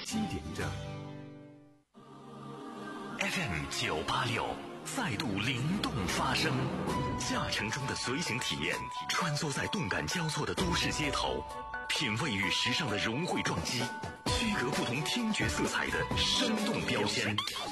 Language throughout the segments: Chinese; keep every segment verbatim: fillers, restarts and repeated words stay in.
机点着。 F M 九八六再度灵动发声，驾乘中的随行体验，穿梭在动感交错的都市街头，品味与时尚的融汇撞击，区隔不同听觉色彩的生动标签。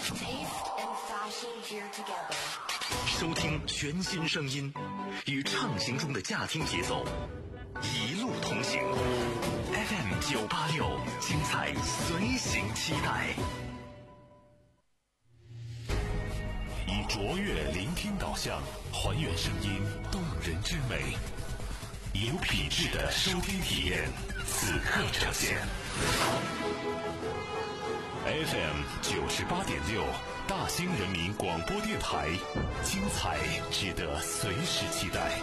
收听全新声音，与畅行中的驾听节奏，一路同行。F M 九八六，精彩随行期待。以卓越聆听导向，还原声音动人之美，有品质的收听体验，此刻呈现。F M 九十八点六，大兴人民广播电台，精彩值得随时期待。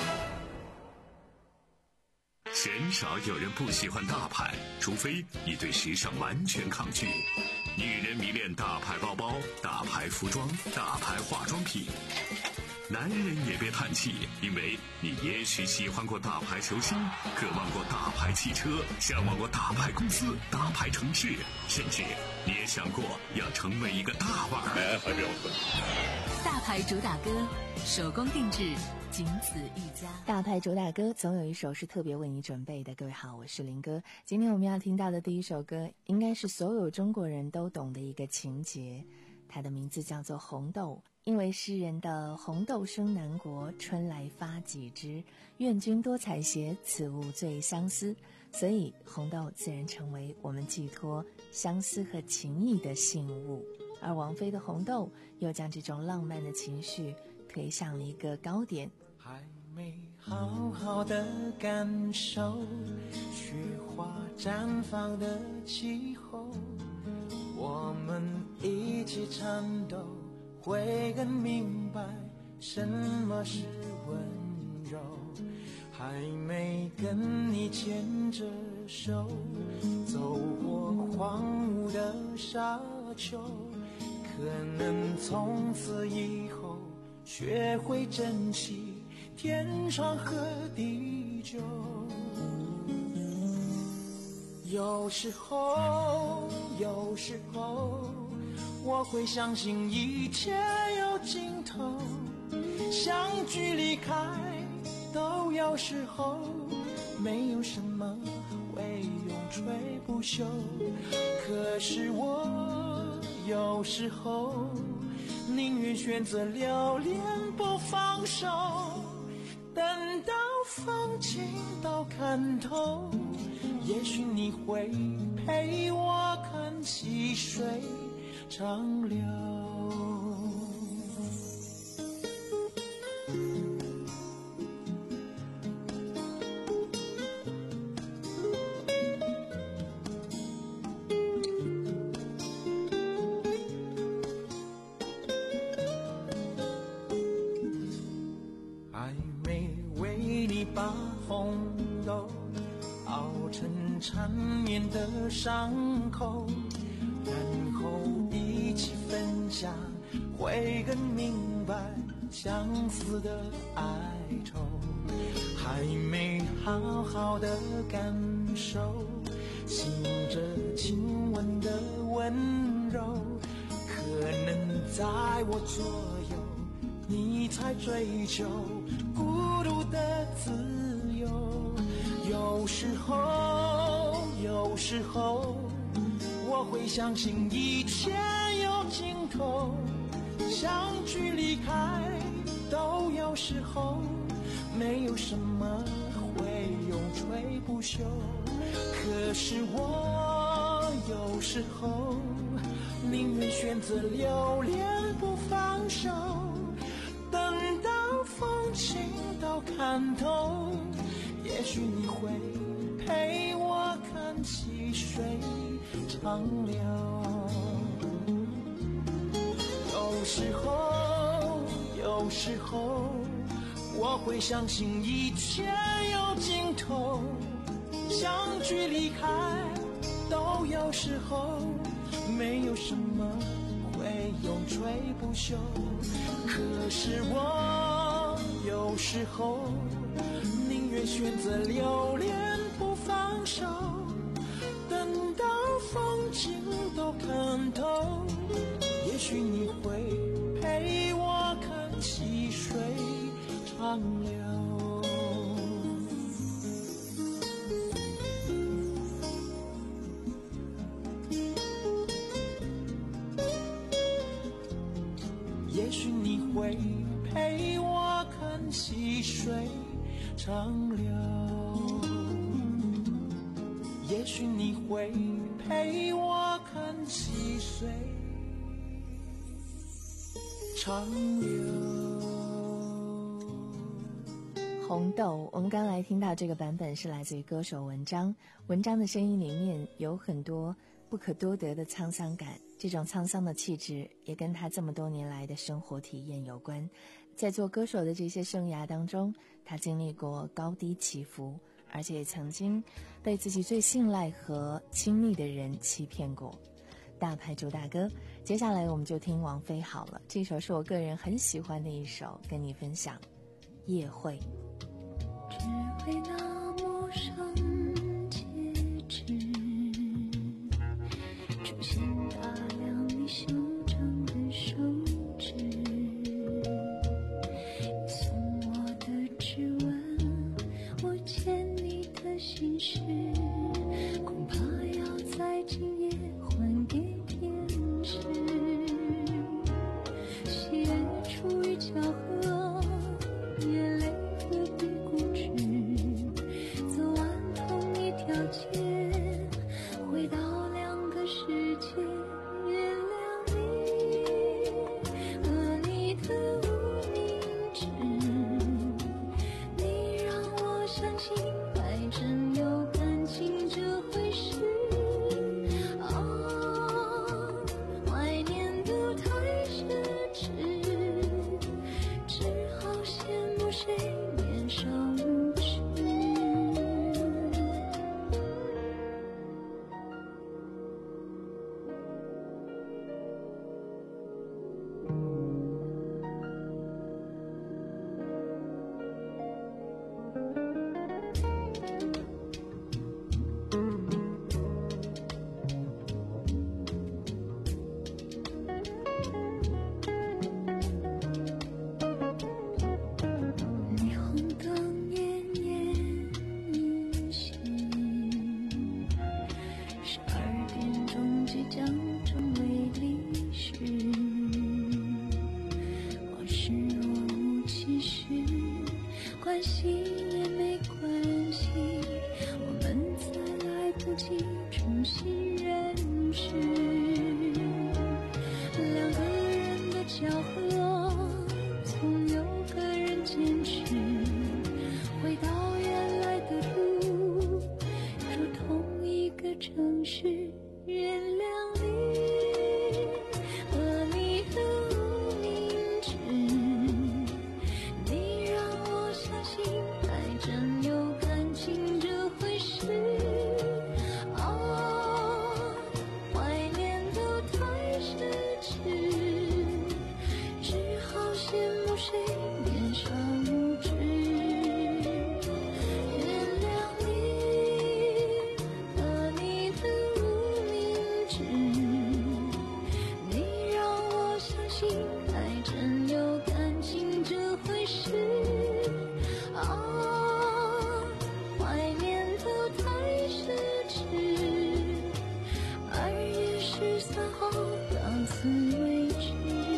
鲜少有人不喜欢大牌，除非你对时尚完全抗拒。女人迷恋大牌包包、大牌服装、大牌化妆品。男人也别叹气，因为你也许喜欢过大牌球星，渴望过大牌汽车，向往过大牌公司、大牌城市，甚至你也想过要成为一个大腕儿。哎，还不要困。 大牌主打歌，手工定制，仅此一家。 大牌主打歌总有一首是特别为你准备的。各位好，我是林哥。今天我们要听到的第一首歌，应该是所有中国人都懂的一个情节，它的名字叫做《红豆》。因为诗人的红豆生南国，春来发几枝，愿君多采撷，此物最相思，所以红豆自然成为我们寄托相思和情谊的信物。而王菲的《红豆》又将这种浪漫的情绪推向了一个高点。 还没好好的感受雪花绽放的气候，我们一起颤抖，会更明白什么是温柔。还没跟你牵着手走过荒芜的沙丘，可能从此以后学会珍惜天长和地久。有时候有时候我会相信一切有尽头，相聚离开都有时候，没有什么会永垂不朽。可是我有时候宁愿选择留恋不放手，等到风景都看透，也许你会陪我看细水长流。还没为你把红豆熬成缠绵的伤口，然后一起分享，会更明白相思的哀愁。还没好好的感受醒着亲吻的温柔，可能在我左右你才追求孤独的自由。有时候有时候我会相信一切有尽头，相聚离开都有时候，没有什么会永垂不朽。可是我有时候宁愿选择留恋不放手，等到风景都看透，也许你会陪我看细水长流。有时候有时候我会相信一切有尽头，相聚离开都有时候，没有什么会永垂不朽。可是我有时候宁愿选择留恋不放手，等到风情都看透，也许你会陪我看细水长流。也许你会陪我看细水长流，也许你会陪我看细水长流。 红豆，我们刚来听到这个版本是来自于歌手文章，文章的声音里面有很多不可多得的沧桑感，这种沧桑的气质也跟他这么多年来的生活体验有关。在做歌手的这些生涯当中，他经历过高低起伏，而且也曾经被自己最信赖和亲密的人欺骗过。大牌主打歌，接下来我们就听王菲好了，这首是我个人很喜欢的一首，跟你分享夜会。 只为那陌生戒指，出现大量你修长的手指，你送我的指纹，我牵你的心事，恐怕要在今夜还给天使。喜悦出于巧合，眼泪何必固执，走完同一条街，回到两个世界，原谅你和你的无名指，你让我相信爱真有感情这回事。啊，怀念的太奢侈，只好羡慕谁年少无知。霓虹灯奄奄一息，十二点钟即将成为历史。往事若无其事，关系也没关系，我们再来不及重新认识。两个人的巧合，总有个人坚持，回到原来的路，住同一个城市，原谅你和你的无名指，你让我相信爱真有感情这回事。啊，怀念都太奢侈，只好羡慕谁年少无知。原谅你和你的无名指，你让我相信爱真有感情这回事。啊，怀念都太奢侈，二月十三号到此为止。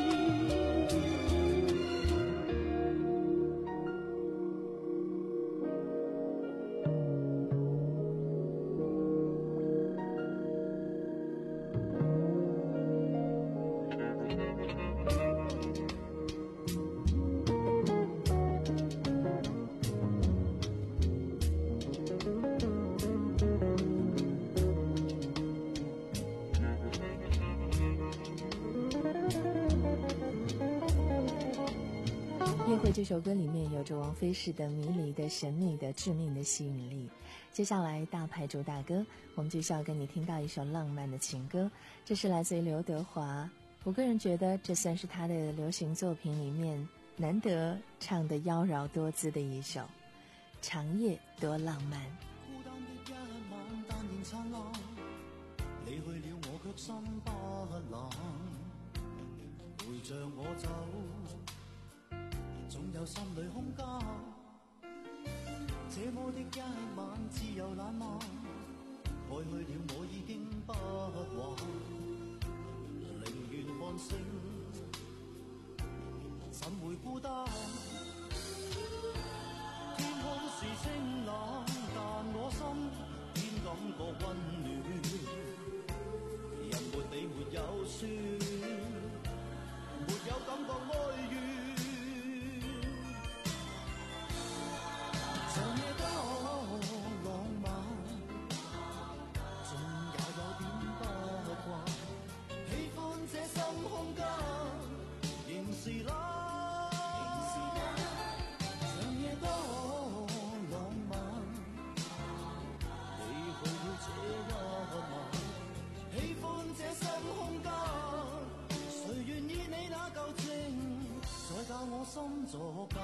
夜会这首歌里面有着王菲式的迷离的神秘的致命的吸引力。接下来大牌主打歌，我们就是要跟你听到一首浪漫的情歌，这是来自于刘德华。我个人觉得这算是他的流行作品里面难得唱得妖娆多姿的一首。长夜多浪漫。 孤單的一晚，但願燦爛，你去了我心不冷，陪着我走，總有心裏空間。這麼的一晚自由懶漫，愛去了我已經不還，寧願看星，怎會孤單？天空是清冷，但我心偏感覺溫暖。人沒你沒有酸，沒有感覺哀怨。長夜多浪漫，縱也有點不慣。喜歡這深空間，仍是冷。長夜多浪漫，你去了這一晚。喜歡這深空間，誰願意你那舊情，再教我心作假。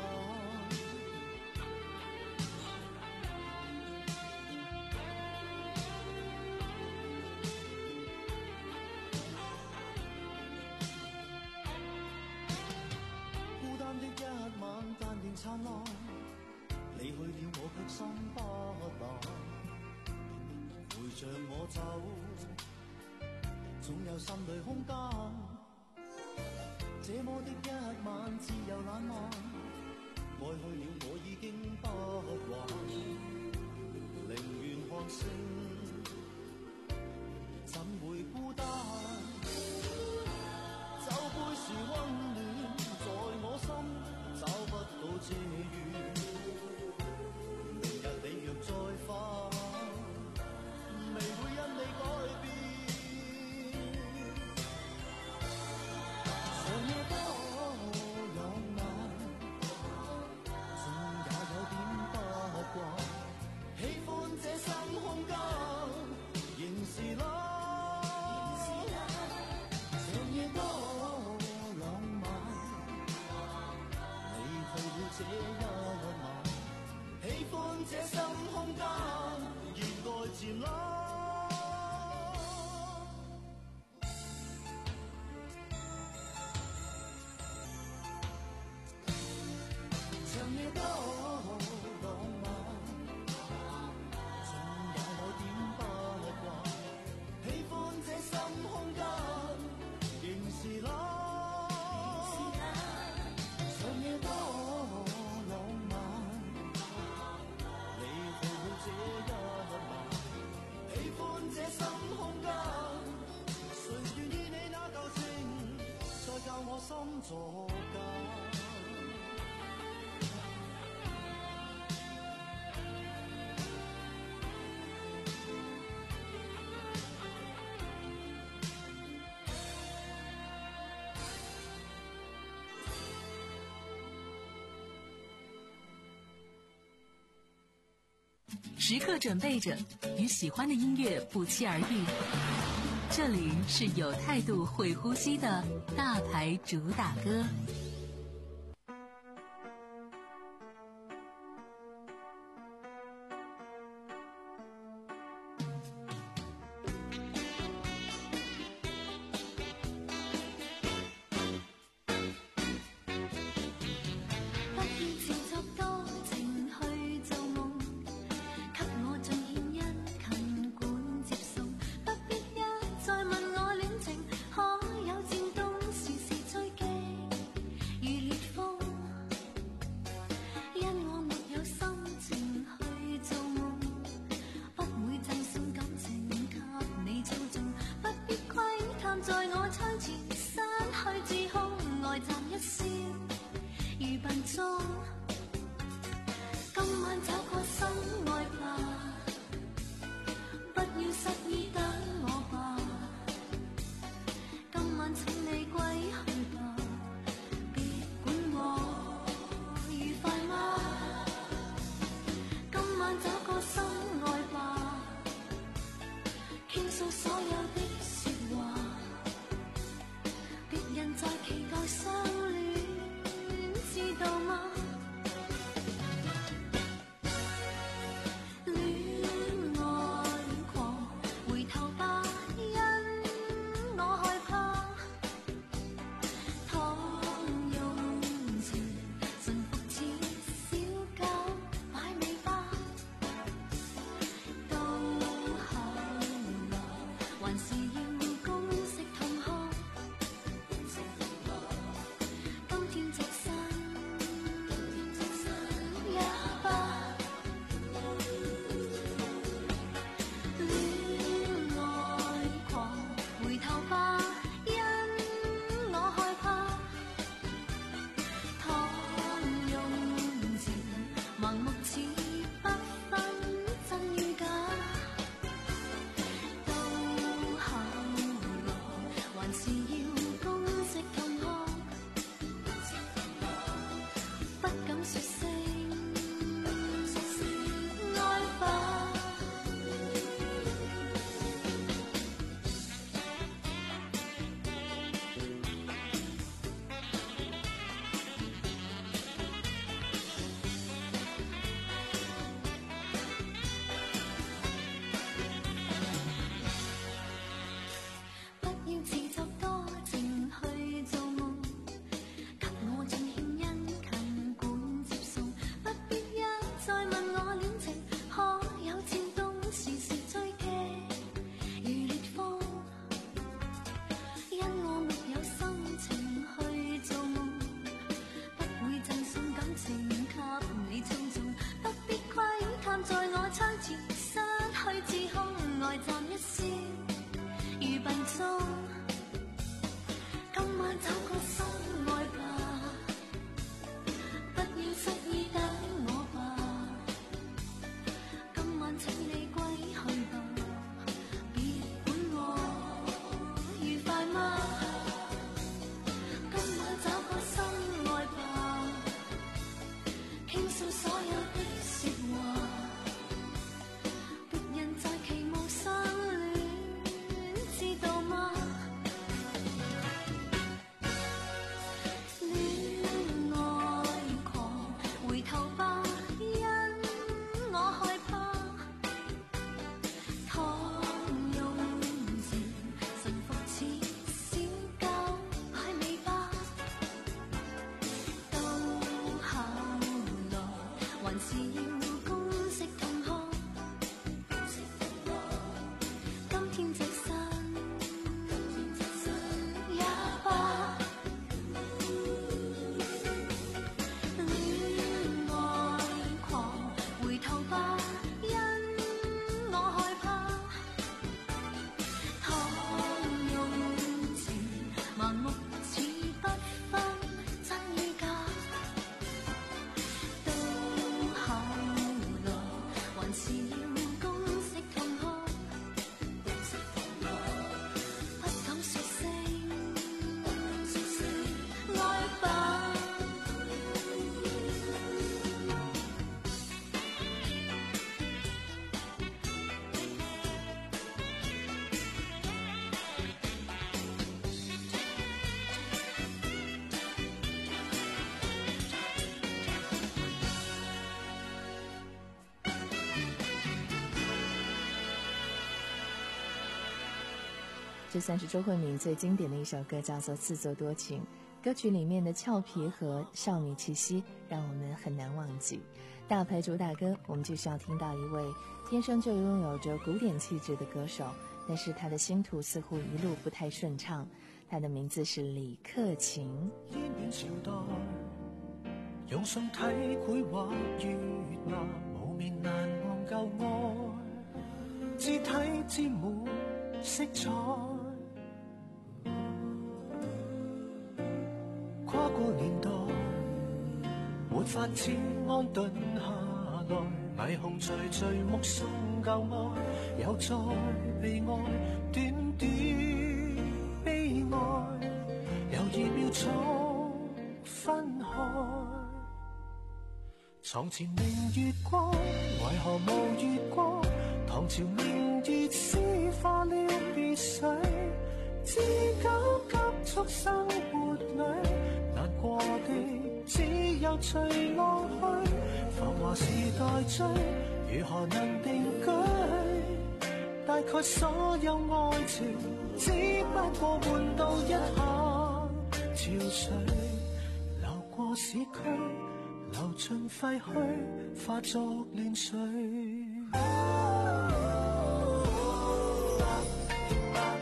孤單的一晚，但仍燦爛。你去了，我卻心不冷。陪着我走，總有心裏空間。這麼的一晚，自由懶漫。愛去了，我已經不還。寧願看星，怎會孤單？酒杯是溫暖，在我心找不到遮雨。明日你若再返，未會因你改變。長夜多浪漫，縱也有點不慣。喜歡這深空間，仍是冷。長夜多浪漫，你去了這一晚。喜歡這深空間，熱愛漸冷。長夜多浪漫，縱也有點不慣。喜歡這深空間，仍是冷。長夜多浪漫，你去了這一晚。喜歡這深空間，誰願意你那舊情，再教我心作假。 时刻准备着与喜欢的音乐不期而遇。这里是有态度会呼吸的大牌主打歌。 再問我戀情可有漸凍，時時追擊。 这算是周慧敏最经典的一首歌，叫做《自作多情》。歌曲里面的俏皮和少女气息让我们很难忘记。大牌主打歌，我们就是要听到一位天生就拥有着古典气质的歌手，但是他的星途似乎一路不太顺畅。他的名字是李克勤。 燕远朝代用宋体繪畫月牙，無名難忘舊愛，肢體沾滿色彩。跨過年代，沒法子安頓下來，霓虹徐徐目送舊愛，又再被愛，短短悲哀，猶豫秒速分開。床前明月光，為何無月光？唐朝明月詩化了別緒，知交急速生活裏，難過的只有隨浪去。浮華時代追，如何能定居？大概所有愛情，只不過換到一下潮水，流過市區，流盡廢墟，化作亂水。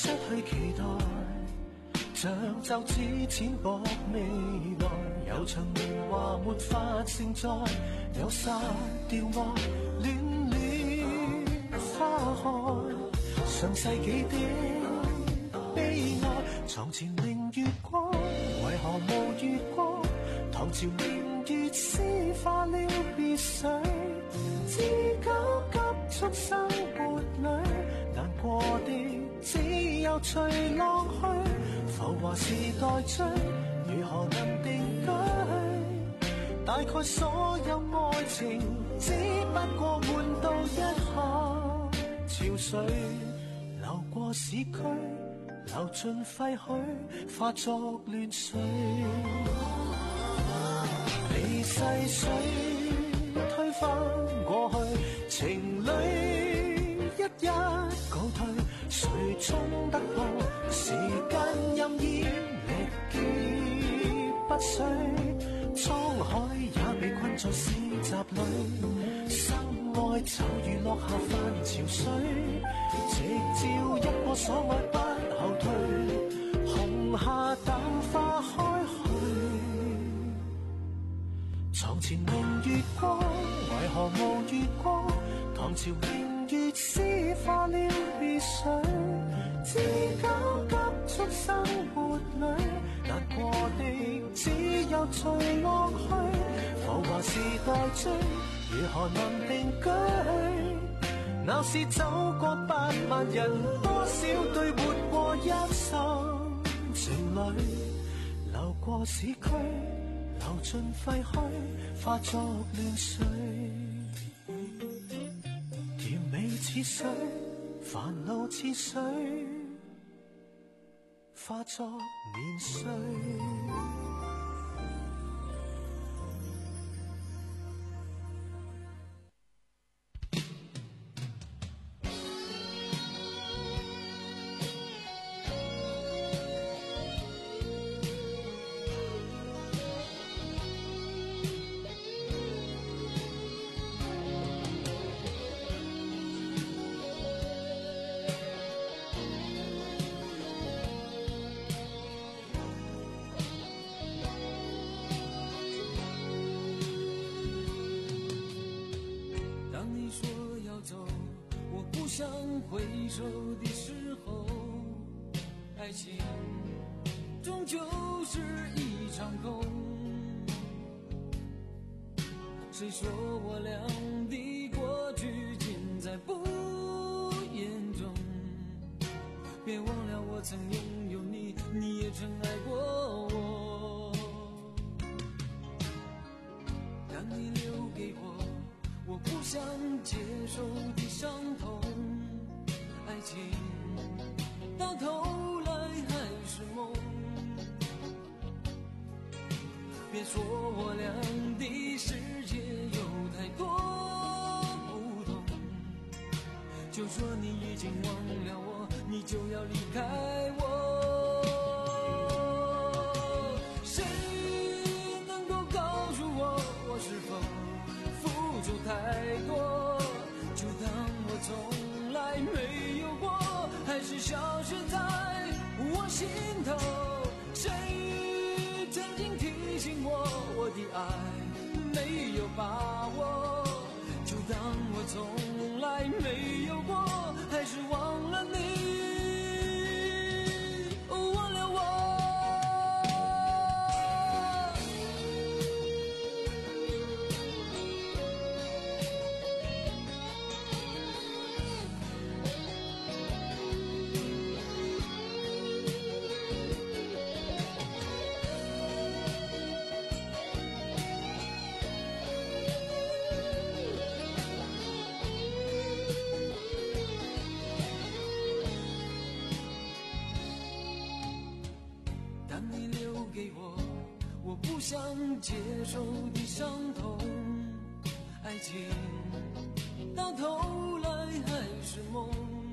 失去期待，像就此淺薄未來，有場年華沒法承載，有殺掉愛戀戀花開，上世紀的悲哀，床前明月光，為何無月光？唐朝明月詩化了別緒，知交急速生活裏，難過的只有隨浪去，浮華時代追，如何能定居？大概所有愛情只不過換到一下潮水，流過市區，流盡廢墟，化作亂水。被細水推翻過去，情侶一一告退，誰衝得破？時間任意力竭不衰，滄海也被困在市集裏，心愛就如落下泛潮水，直照一個所愛不後退，紅霞淡化開去。床前明月光，為何無月光？唐朝明月詩化了別緒，知交急速生活裏，難過的只有隨浪去，浮華時代追，如何能定居？鬧市走過百萬人，多少對活過一生情侶，流過市區，流盡廢墟，化作亂水，甜美似水，煩惱似水，化作年歲。 想回首的时候，爱情终究是一场空。谁说我俩的过去尽在不言中？别忘了我曾拥有你，你也曾爱过我。当你留给我我不想接受的伤痛，爱情到头来还是梦。别说我俩的世界有太多不同，就说你已经忘了我，你就要离开我。谁能够告诉我，我是否付出太多，就当我从来没有过，还是消失在我心头。谁曾经提醒我，我的爱没有把握，就当我从来没有过，还是忘了你，忘了我。想接受的伤痛，爱情到头来还是梦。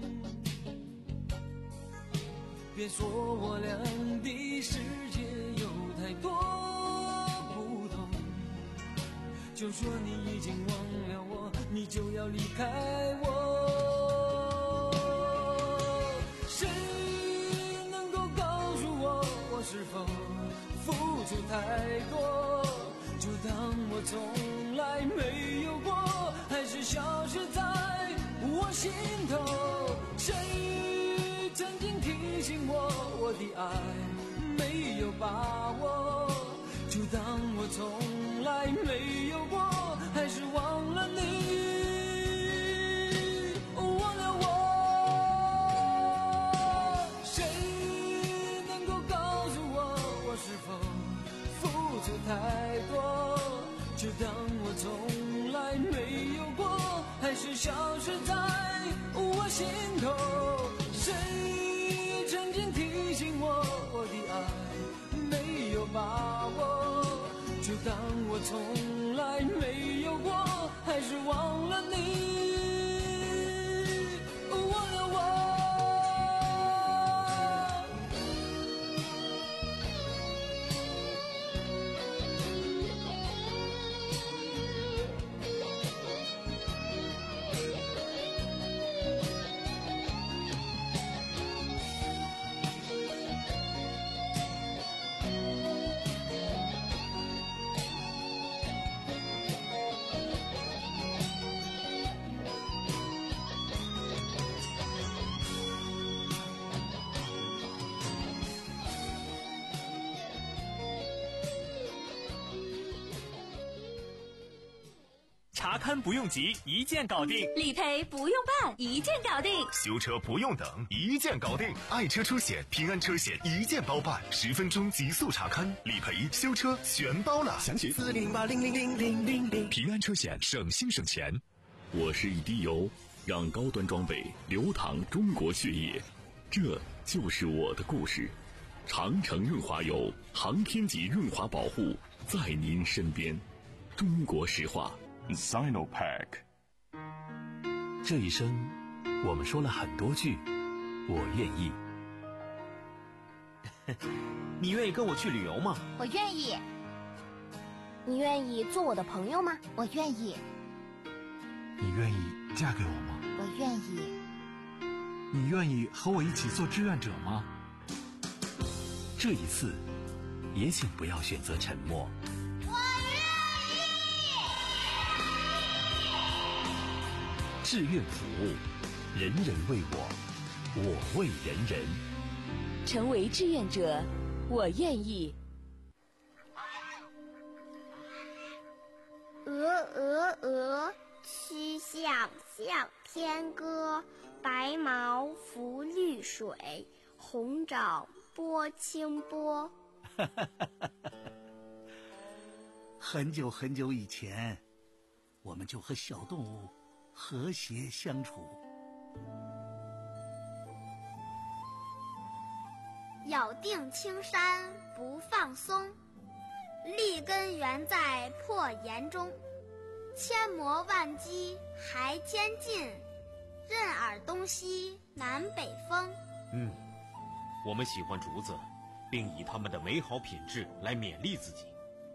别说我俩的世界有太多不同，就说你已经忘了我，你就要离开我。谁是否付出太多？就当我从来没有过，还是消失在我心头。谁曾经提醒我，我的爱没有把握？就当我从来没有过，还是忘了你，忘了我。谁能够告诉我，我是否付出太多？就当我从来没有过，还是消失在我心头。谁曾经提醒我，我的爱没有把握？就当我从来没有过，还是忘了你，忘了我。 查勘不用急，一键搞定； 理赔不用办，一键搞定； 修车不用等，一键搞定。爱车出险，平安车险一键包办，十分钟极速查勘，理赔、修车全包了。详询四零八零零零零零零。平安车险，省心省钱。 我是一滴油，让高端装备流淌中国血液，这就是我的故事。长城润滑油，航天级润滑保护，在您身边。中国石化。Sinopack。 这一生我们说了很多句我愿意。 你愿意跟我去旅游吗？ 我愿意。你愿意做我的朋友吗？我愿意。 你愿意嫁给我吗？ 我愿意。 你愿意和我一起做志愿者吗？ 这一次也请不要选择沉默。志愿服务，人人为我，我为人人。 成为志愿者，我愿意。 鹅鹅鹅，曲项向天歌。白毛浮绿水，红爪拨清波。 很久很久以前，我们就和小动物和谐相处。 咬定青山不放松，立根原在破岩中。千磨万击还坚劲，任尔东西南北风。 嗯，我们喜欢竹子，并以它们的美好品质来勉励自己。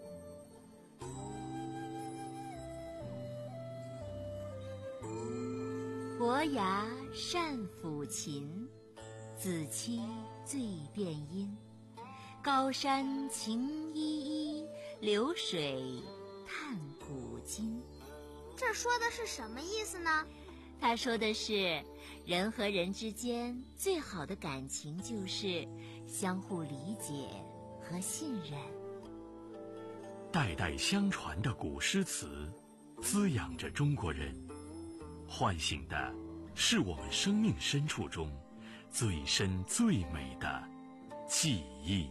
伯牙善抚琴，子期醉辨音。高山晴依依，流水叹古今。 这说的是什么意思呢？ 他说的是，人和人之间最好的感情就是相互理解和信任。 代代相传的古诗词，滋养着中国人，唤醒的是我们生命深处中最深最美的记忆。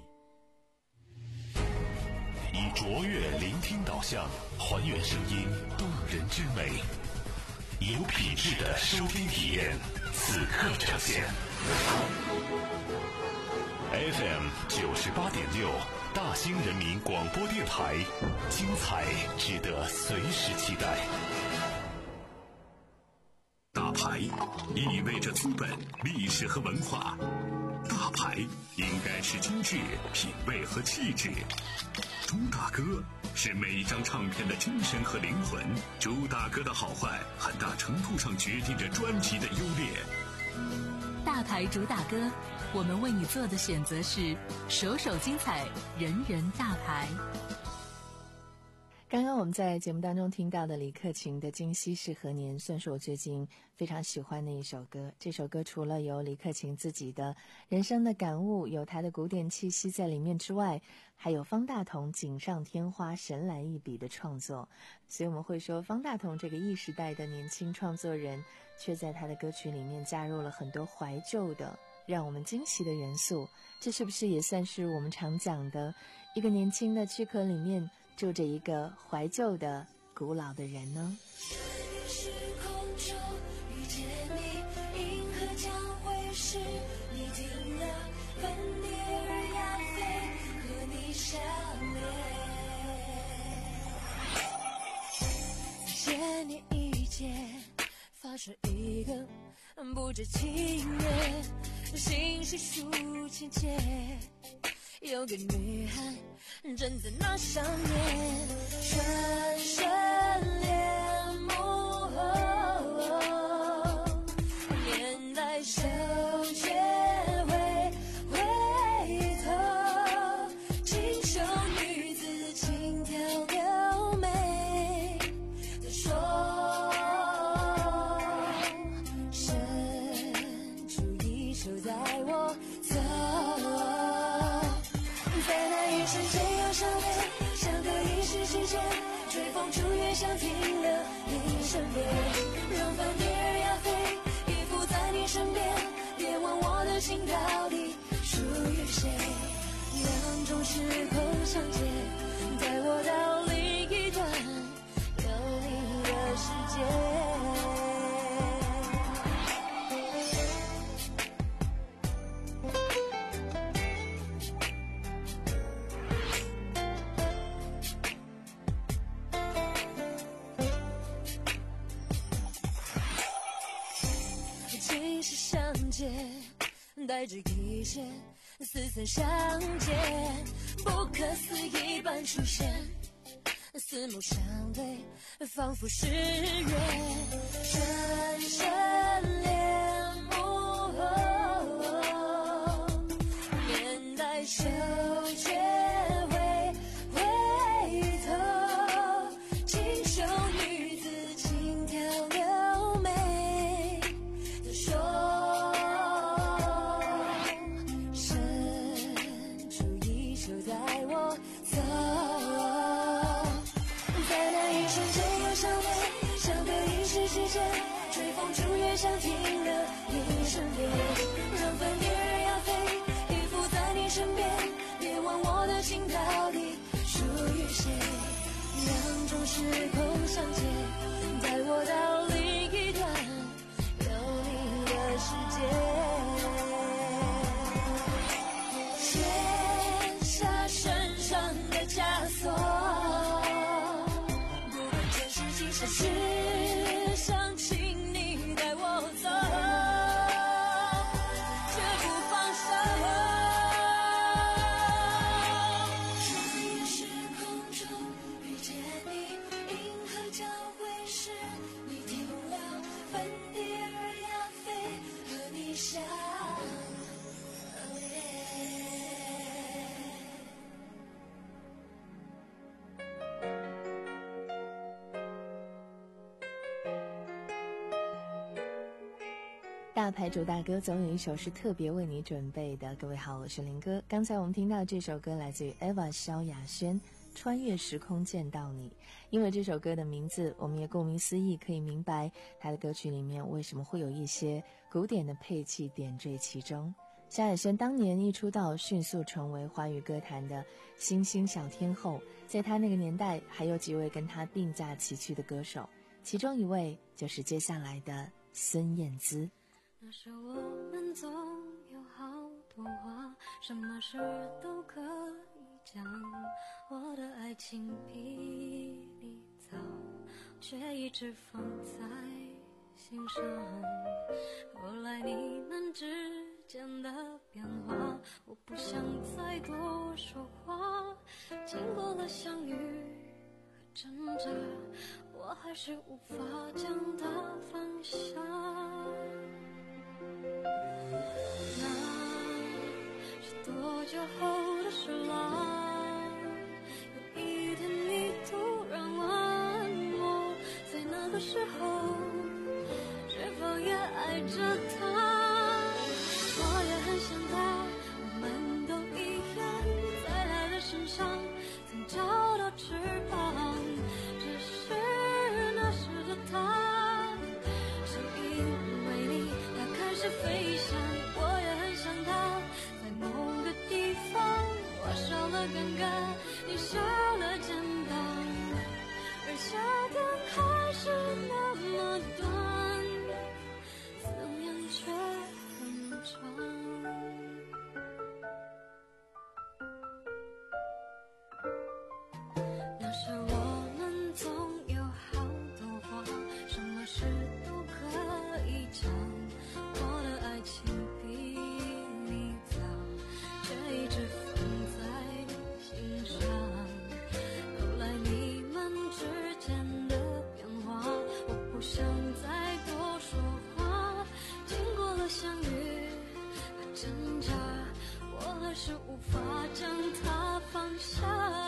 以卓越聆听导向，还原声音动人之美，有品质的收听体验，此刻呈现。F M 九十八点六，大兴人民广播电台，精彩值得随时期待。 大牌意味着资本、历史和文化，大牌应该是精致、品味和气质。朱大哥是每一张唱片的精神和灵魂，朱大哥的好坏很大程度上决定着专辑的优劣。 大牌主打歌，我们为你做的选择是首首精彩，人人大牌。 刚刚我们在节目当中听到的李克勤的《今夕是何年》，算是我最近非常喜欢的一首歌。这首歌除了有李克勤自己的人生的感悟，有他的古典气息在里面之外，还有方大同锦上添花、神来一笔的创作。所以我们会说，方大同这个一时代的年轻创作人，却在他的歌曲里面加入了很多怀旧的让我们惊喜的元素。这是不是也算是我们常讲的一个年轻的躯壳里面住着一个怀旧的古老的人呢？ 时空中遇见你，银河将会是你停了芬迪尔亚菲和你相连。千年一见，发射一个不知情缘，心系数千劫，有个女孩正在那上面，转身恋慕，年代手却会回头，锦绣女子轻佻妩媚地说，伸出一手带我走。在那一瞬间又相会，相隔一世之间，追风逐月想停留你身边，让芬迪尔亚菲依附在你身边，别问我的心到底属于谁，两种时空相接，带我到另一端有你的世界。带着一些似曾相见，不可思议般出现，四目相对，仿佛是缘，转身恋慕，年代手却会回头，锦绣女子轻佻妩媚地说，追风逐月想停留你身边，让芬迪尔亚菲依附在你身边，别问我的心到底属于谁，两种时空相接，带我到另一端有你的世界，卸下身上的枷锁，不管前世今生只想请你带我走，绝不放手。在时空中遇见你，银河将会是你停了芬迪尔亚菲和你相连。 大牌主大歌总有一首是特别为你准备的。各位好，我是林哥。刚才我们听到这首歌来自于 Eva 萧亚轩，穿越时空见到你。因为这首歌的名字，我们也顾名思义可以明白他的歌曲里面为什么会有一些古典的配器点缀其中。萧亚轩当年一出道，迅速成为华语歌坛的新兴小天后，在他那个年代还有几位跟他并驾齐驱的歌手，其中一位就是接下来的孙燕姿。 那时我们总有好多话，什么事都可以讲，我的爱情比你早，却一直放在心上。后来你们之间的变化，我不想再多说话，经过了相遇和挣扎，我还是无法将它放下。 是多久后的事了？有一天你突然问我，在那个时候是否也爱着他？我也很想他，我们都一样，在他的身上曾找到翅膀，只是那时的他，是因为你他开始飞翔。我也很想他，在某个地方，我少了尴尬，你少了肩膀，而夏天还是那么短，思念却很长。那时我们总有好多话，什么事都可以讲。我的爱情比你早，却一直放在心上。后来你们之间的变化，我不想再多说话。经过了相遇和挣扎，我还是无法将它放下。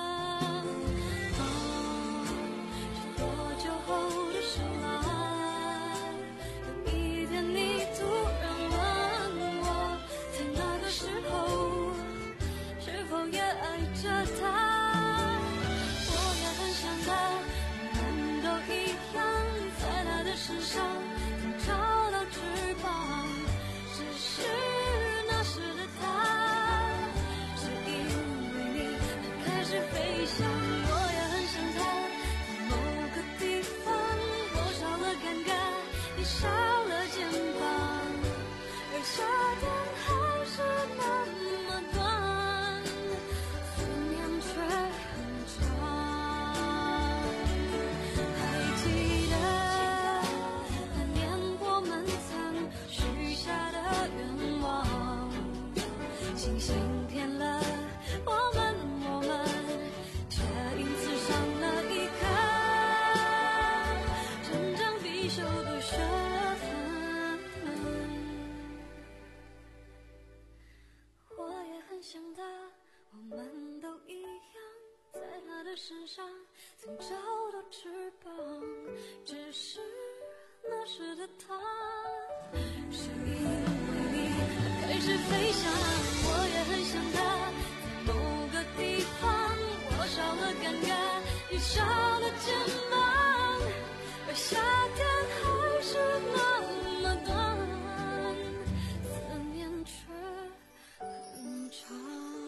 多久后的事了？有一天你突然问我，在那个时候是否也爱着他？我也很想他，我们都一样，在他的身上曾找到翅膀，只是那时的他，是因为你他开始飞翔。我也很想他，某个地方，我少了尴尬，你少了肩膀，而夏天还是那么短，思念却很长。还记得那年我们曾许下的愿望，星星填了我们，我们却因此上了一课成长必修的学分。我也很想他，我们都一样，在他的身上曾找到翅膀，只是那时的他，是因为你他开始飞翔。我也很想他，在某个地方，我少了尴尬，你少了肩膀，而夏天还是那么短，思念却很长。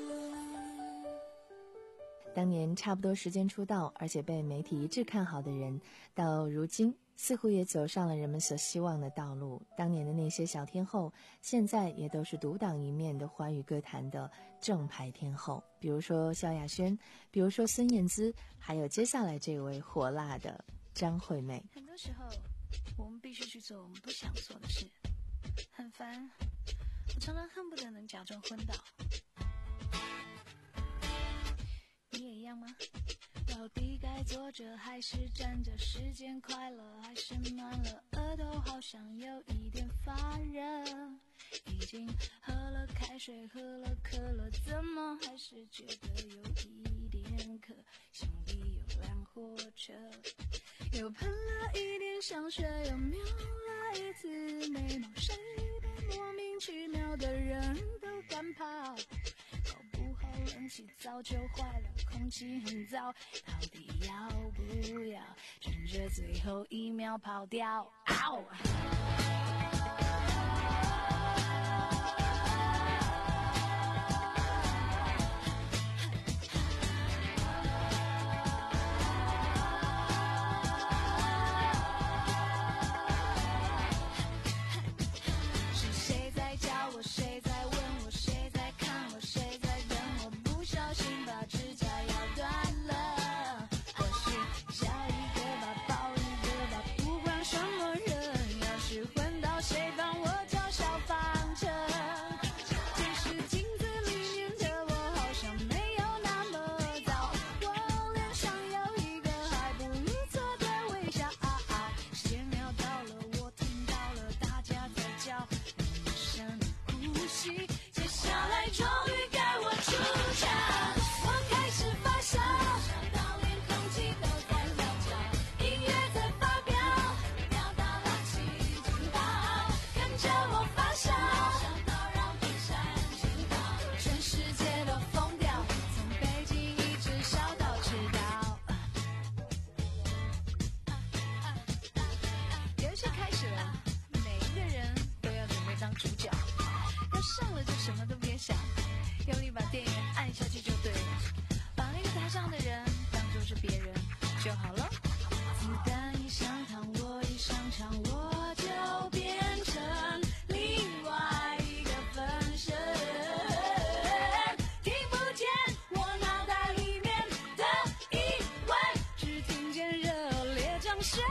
当年差不多时间出道，而且被媒体一致看好的人，到如今似乎也走上了人们所希望的道路。当年的那些小天后，现在也都是独当一面的华语歌坛的正牌天后，比如说萧亚轩，比如说孙燕姿，还有接下来这位火辣的张惠妹。 很多时候我们必须去做我们不想做的事，很烦，我常常恨不得能假装昏倒。你也一样吗？到底该坐着还是站着？时间快了还是慢了？额头好像有一点发热，已经喝了开水，喝了可乐，怎么还是觉得有一点渴？想必有辆火车，又喷了一点香水，又瞄了一次眉毛，谁被莫名其妙的人都敢跑？搞不好冷气早就坏了，空气很糟，到底要不要趁着最后一秒跑掉？嗷！是谁在叫我？谁在问我？谁在看我？谁在等我？不小心把指甲咬断了，或许笑一个吧，抱一个吧，不管什么人，要是会游戏开始了，每一个人都要准备当主角，要上了就什么都别想，用力把电源按下去就对了，把那个台上的人当作是别人就好了。子弹一上膛，我一上场，我就变成另外一个分身，听不见我脑袋里面的疑问，只听见热烈掌声。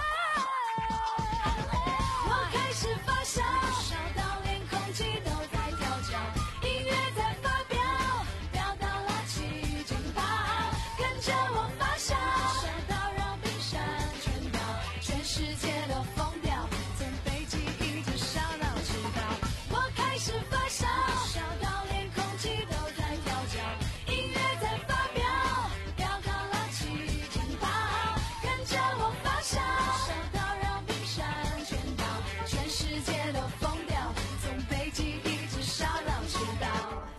我开始发烧，烧到连空气都在跳脚，音乐在发飙，飙到了七惊八，跟着我发烧，烧到让冰山全倒，全世界都疯掉，从北极一直烧到赤道。我开始发烧，烧到连空气都在跳脚，音乐在发飙，飙到了七惊八，跟着我发烧，烧到让冰山全倒，全世界都疯掉，从北极一直烧到赤道。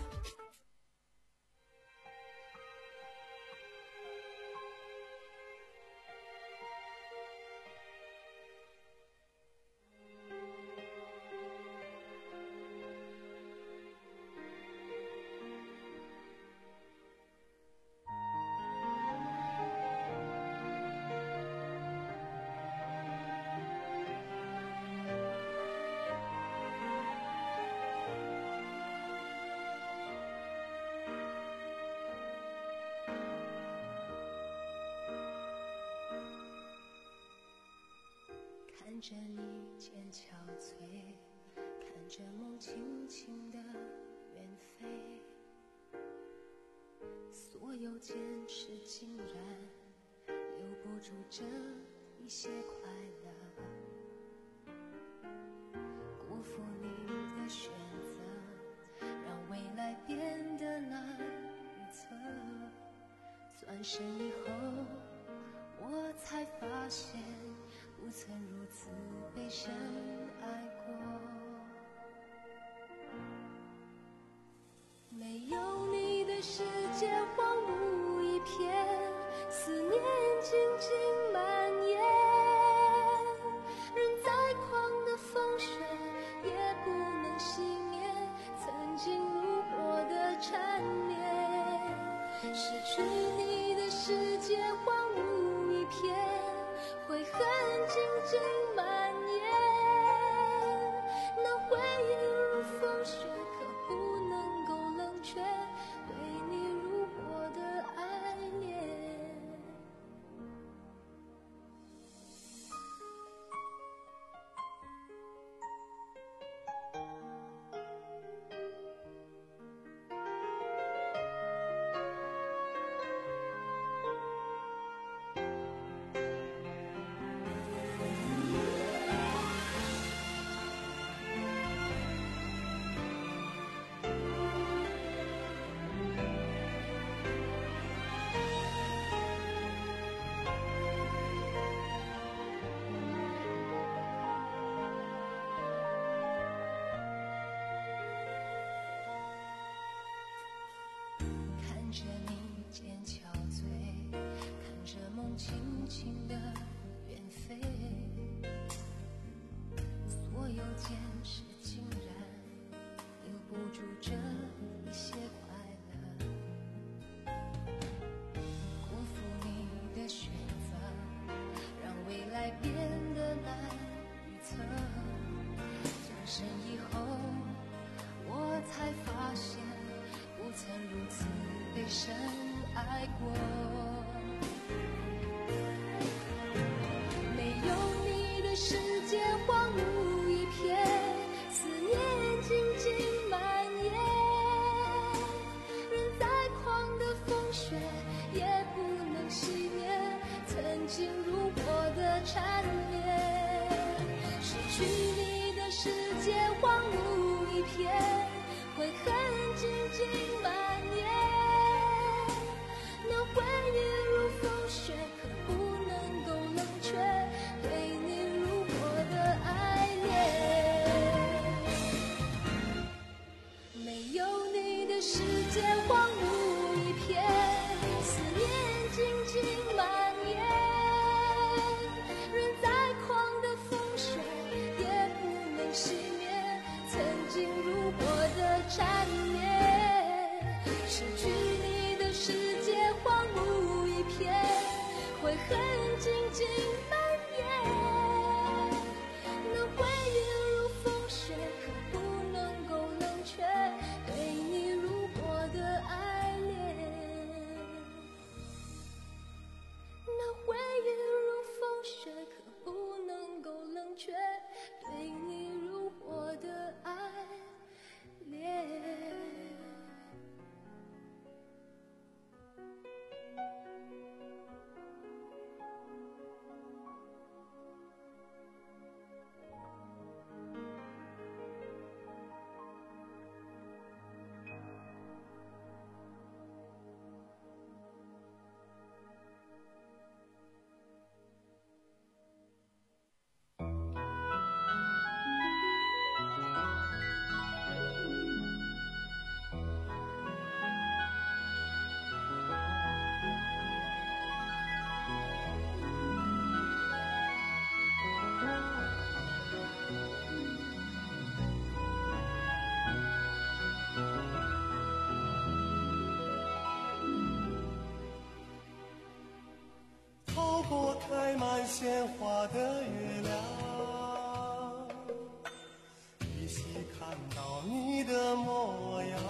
看着你渐憔悴，看着梦轻轻地远飞，所有坚持竟然留不住这一些快乐，辜负你的选择，让未来变得难预测。转身以后，我才发现不曾如此被深爱过，没有你的世界荒芜一片，思念静静蔓延，人再狂的风雪也不能熄灭曾经如火的缠绵，失去你的世界荒芜一片，悔恨静静蔓延，那回忆如风雪，可不能够冷却对你如火的爱恋。看着你渐憔悴，看着梦轻轻地远飞，所有坚持竟然留不住这一些快乐，辜负你的选择，让未来变得难预测。转身以后，我才发现不曾如此被深爱过，没有你的世界荒芜一片，思念静静蔓延，人再狂的风雪也不能熄灭曾经如火的缠绵，失去你的世界荒芜一片，悔恨静静蔓延，那回忆如风雪，可不能够冷却对你如火的爱恋。没有你的世界荒芜一片，思念静静蔓延，人再狂的风雪开满鲜花的月亮，依稀看到你的模样，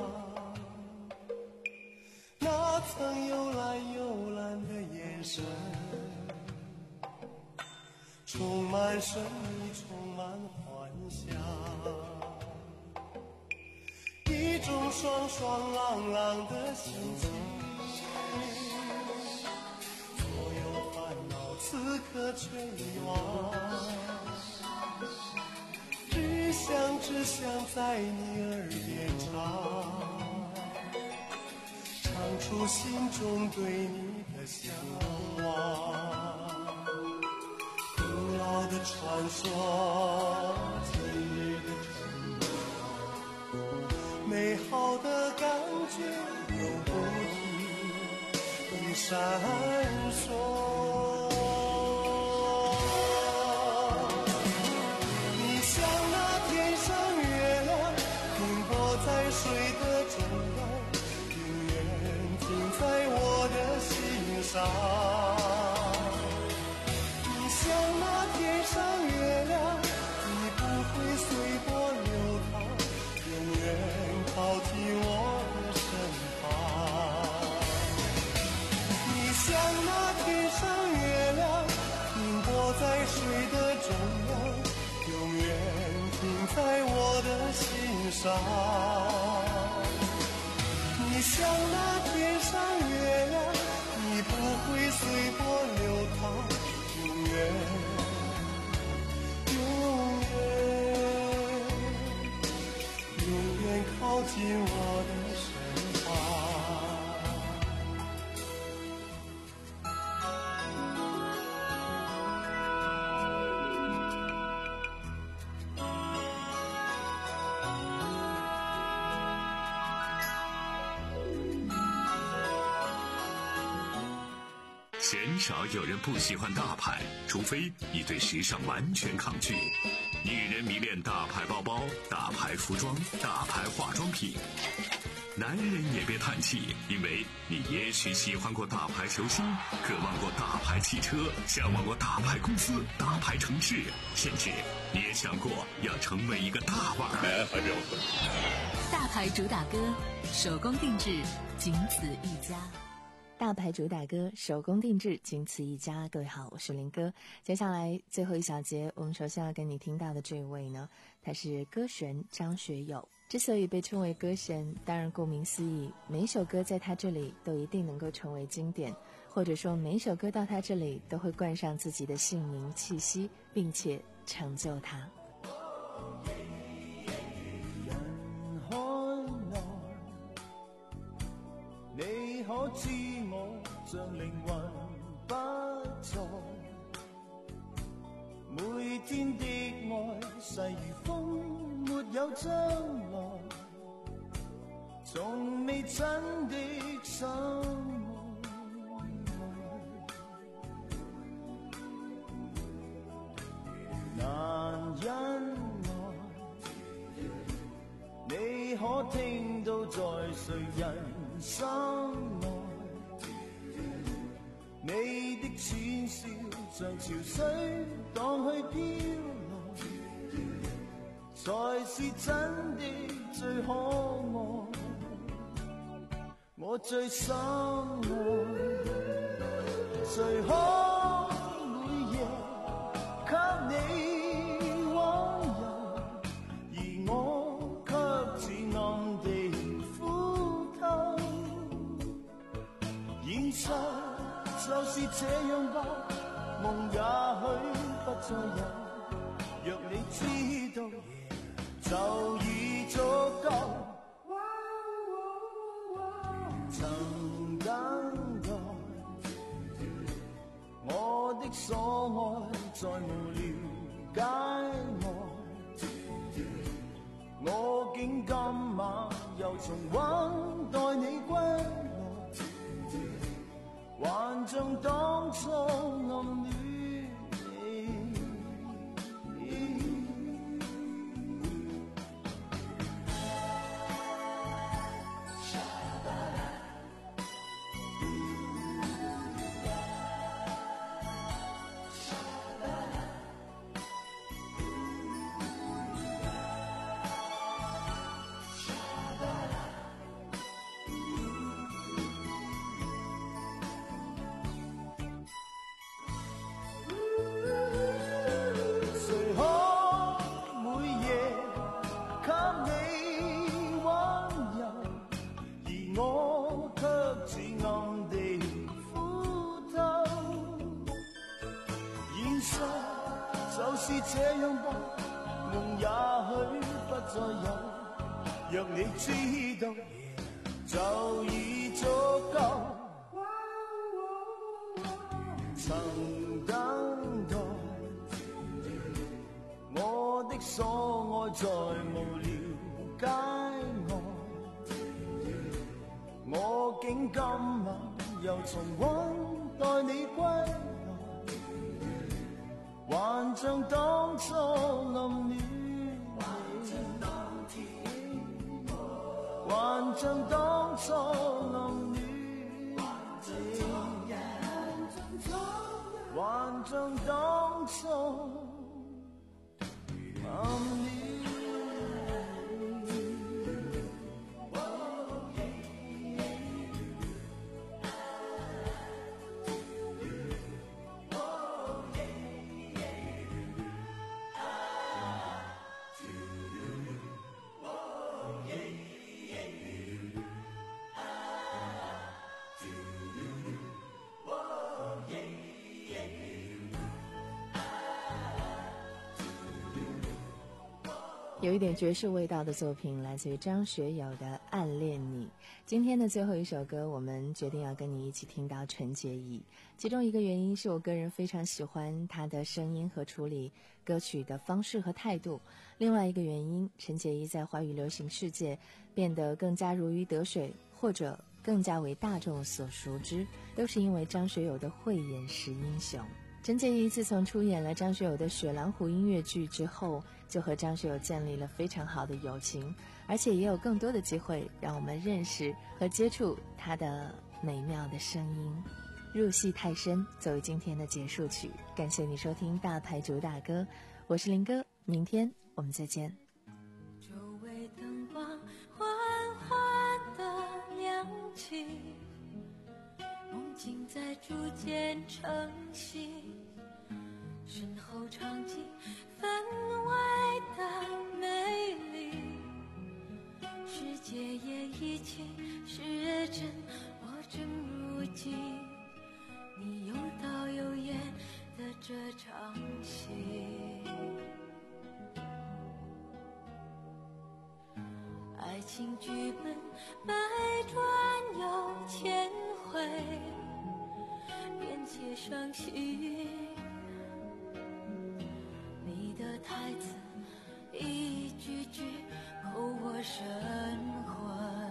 那曾幽蓝幽蓝的眼神，充满神秘，充满幻想，一种爽爽朗朗的心情，所有烦恼此刻全遗忘，只想只想在你耳边唱，唱出心中对你的向往。古老的传说，今日的承诺，美好的感觉永不停闪烁。你像那天上月亮，停泊在水的中央，永远停在我的心上。像那天上月亮，你不会随波流淌，永远靠近我的身旁。你像那天上月亮，停泊在水的中央，永远停在我的心上。你像那天上月亮，你不会随波流淌，永远，永远，永远靠近我的身旁。 鲜少有人不喜欢大牌，除非你对时尚完全抗拒。女人迷恋大牌包包、大牌服装、大牌化妆品。男人也别叹气，因为你也许喜欢过大牌球星，渴望过大牌汽车，向往过大牌公司、大牌城市，甚至你也想过要成为一个大腕儿。 大牌主打歌，手工定制，仅此一家。 大牌主打歌，手工定制，仅此一家。各位好，我是林哥。接下来最后一小节，我们首先要跟你听到的这位呢，他是歌神张学友。之所以被称为歌神，当然顾名思义，每一首歌在他这里都一定能够成为经典，或者说每一首歌到他这里都会冠上自己的姓名气息，并且成就他。 你可知我像靈魂不在，每天的愛細如風，沒有將來，從未真的相愛，難忍耐，你可聽到在誰人心內，你的淺笑像潮水蕩去飄來，才是真的最可愛，我最深愛，誰可每夜給你溫柔，而我卻似暗地現實就是這樣吧，夢也許不再有，若你知道就已足夠。曾等待我的所愛，再無了解愛，我竟今晚又重溫待你歸來，還像當初暗戀你。 是这样吧，梦也许不再有，若你知道就已足够。曾等待我的所愛，再無了解我，我竟今晚又重溫待你歸來，還像當初暗戀你，還像當初暗戀你，還像當初暗戀。 有一点爵士味道的作品来自于张学友的《暗恋你》。今天的最后一首歌，我们决定要跟你一起听到陈洁仪。其中一个原因是我个人非常喜欢她的声音和处理歌曲的方式和态度，另外一个原因，陈洁仪在华语流行世界变得更加如鱼得水，或者更加为大众所熟知，都是因为张学友的慧眼识英雄。陈洁仪自从出演了张学友的《雪狼湖》音乐剧之后，就和张学友建立了非常好的友情，而且也有更多的机会让我们认识和接触他的美妙的声音。入戏太深作为今天的结束曲，感谢你收听大牌主打歌，我是林哥，明天我们再见。 周围灯光缓缓地亮起，梦境在逐渐成型，身后场景分外的美丽，世界也已经是真，我正如今你有导有演的这场戏。爱情剧本百转又千回，便且伤心，你的台词一句句扣我神魂，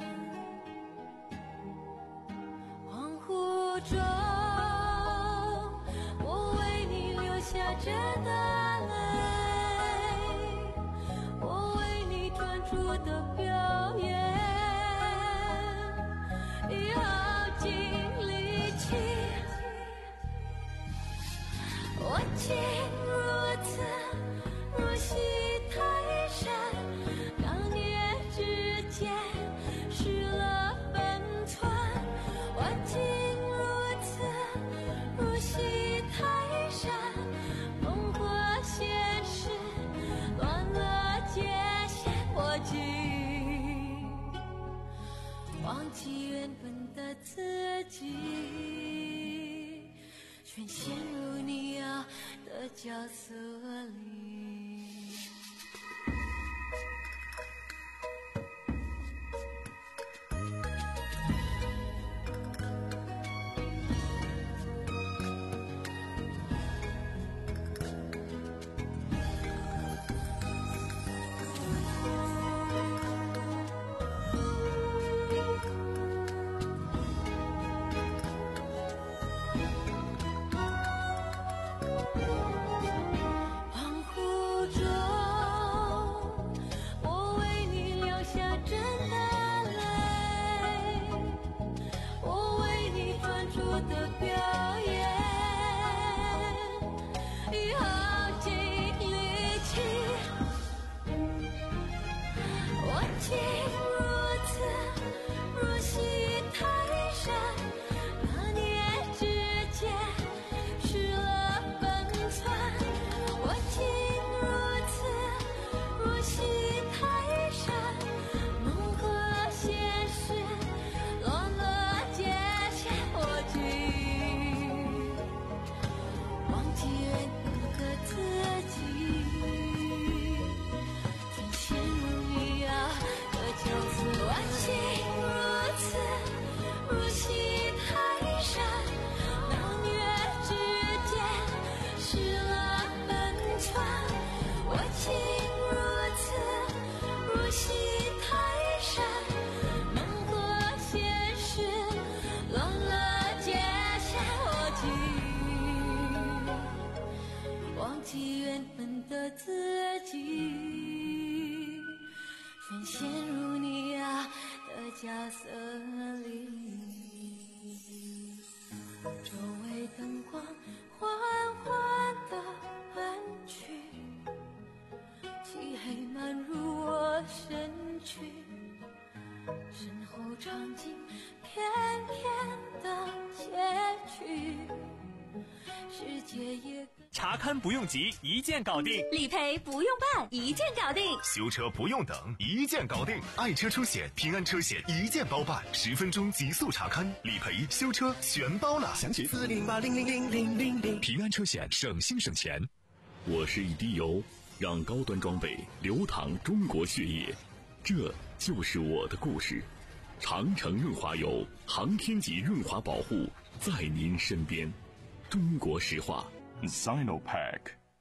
恍惚中我为你流下这大泪，我为你专注的表演要尽力气，我竟如此入戏太深，当年之间失了分寸，我竟如此入戏太深，梦和现实乱了界限，我竟忘记原本的自己，全陷入你要的角色里。 原本的自己，深陷入你啊的角色里，周围灯光缓缓地暗去，漆黑漫入我身躯，身后场景片片的切去，世界也查看不用急，一键搞定； 理赔不用办，一键搞定； 修车不用等，一键搞定。爱车出险，平安车险一键包办，十分钟极速查看，理赔、修车全包了。详情四零八零零零零零零。平安车险，省心省钱。 我是一滴油，让高端装备流淌中国血液，这就是我的故事。长城润滑油，航天级润滑保护，在您身边。中国石化 Sinopack。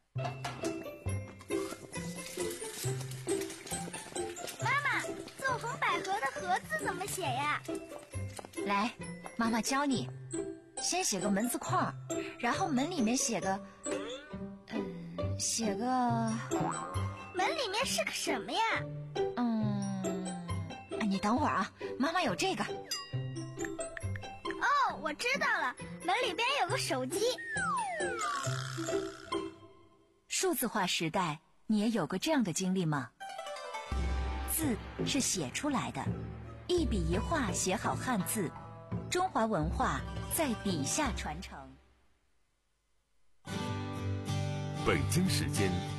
妈妈，纵横捭阖的阖字怎么写呀？ 来，妈妈教你，先写个门字框，然后门里面写个嗯写个门里面是个什么呀？ 嗯你等会儿啊，妈妈有这个。 哦，我知道了，门里边有个手机。 数字化时代，你也有过这样的经历吗？字是写出来的，一笔一画写好汉字，中华文化在笔下传承。 北京时间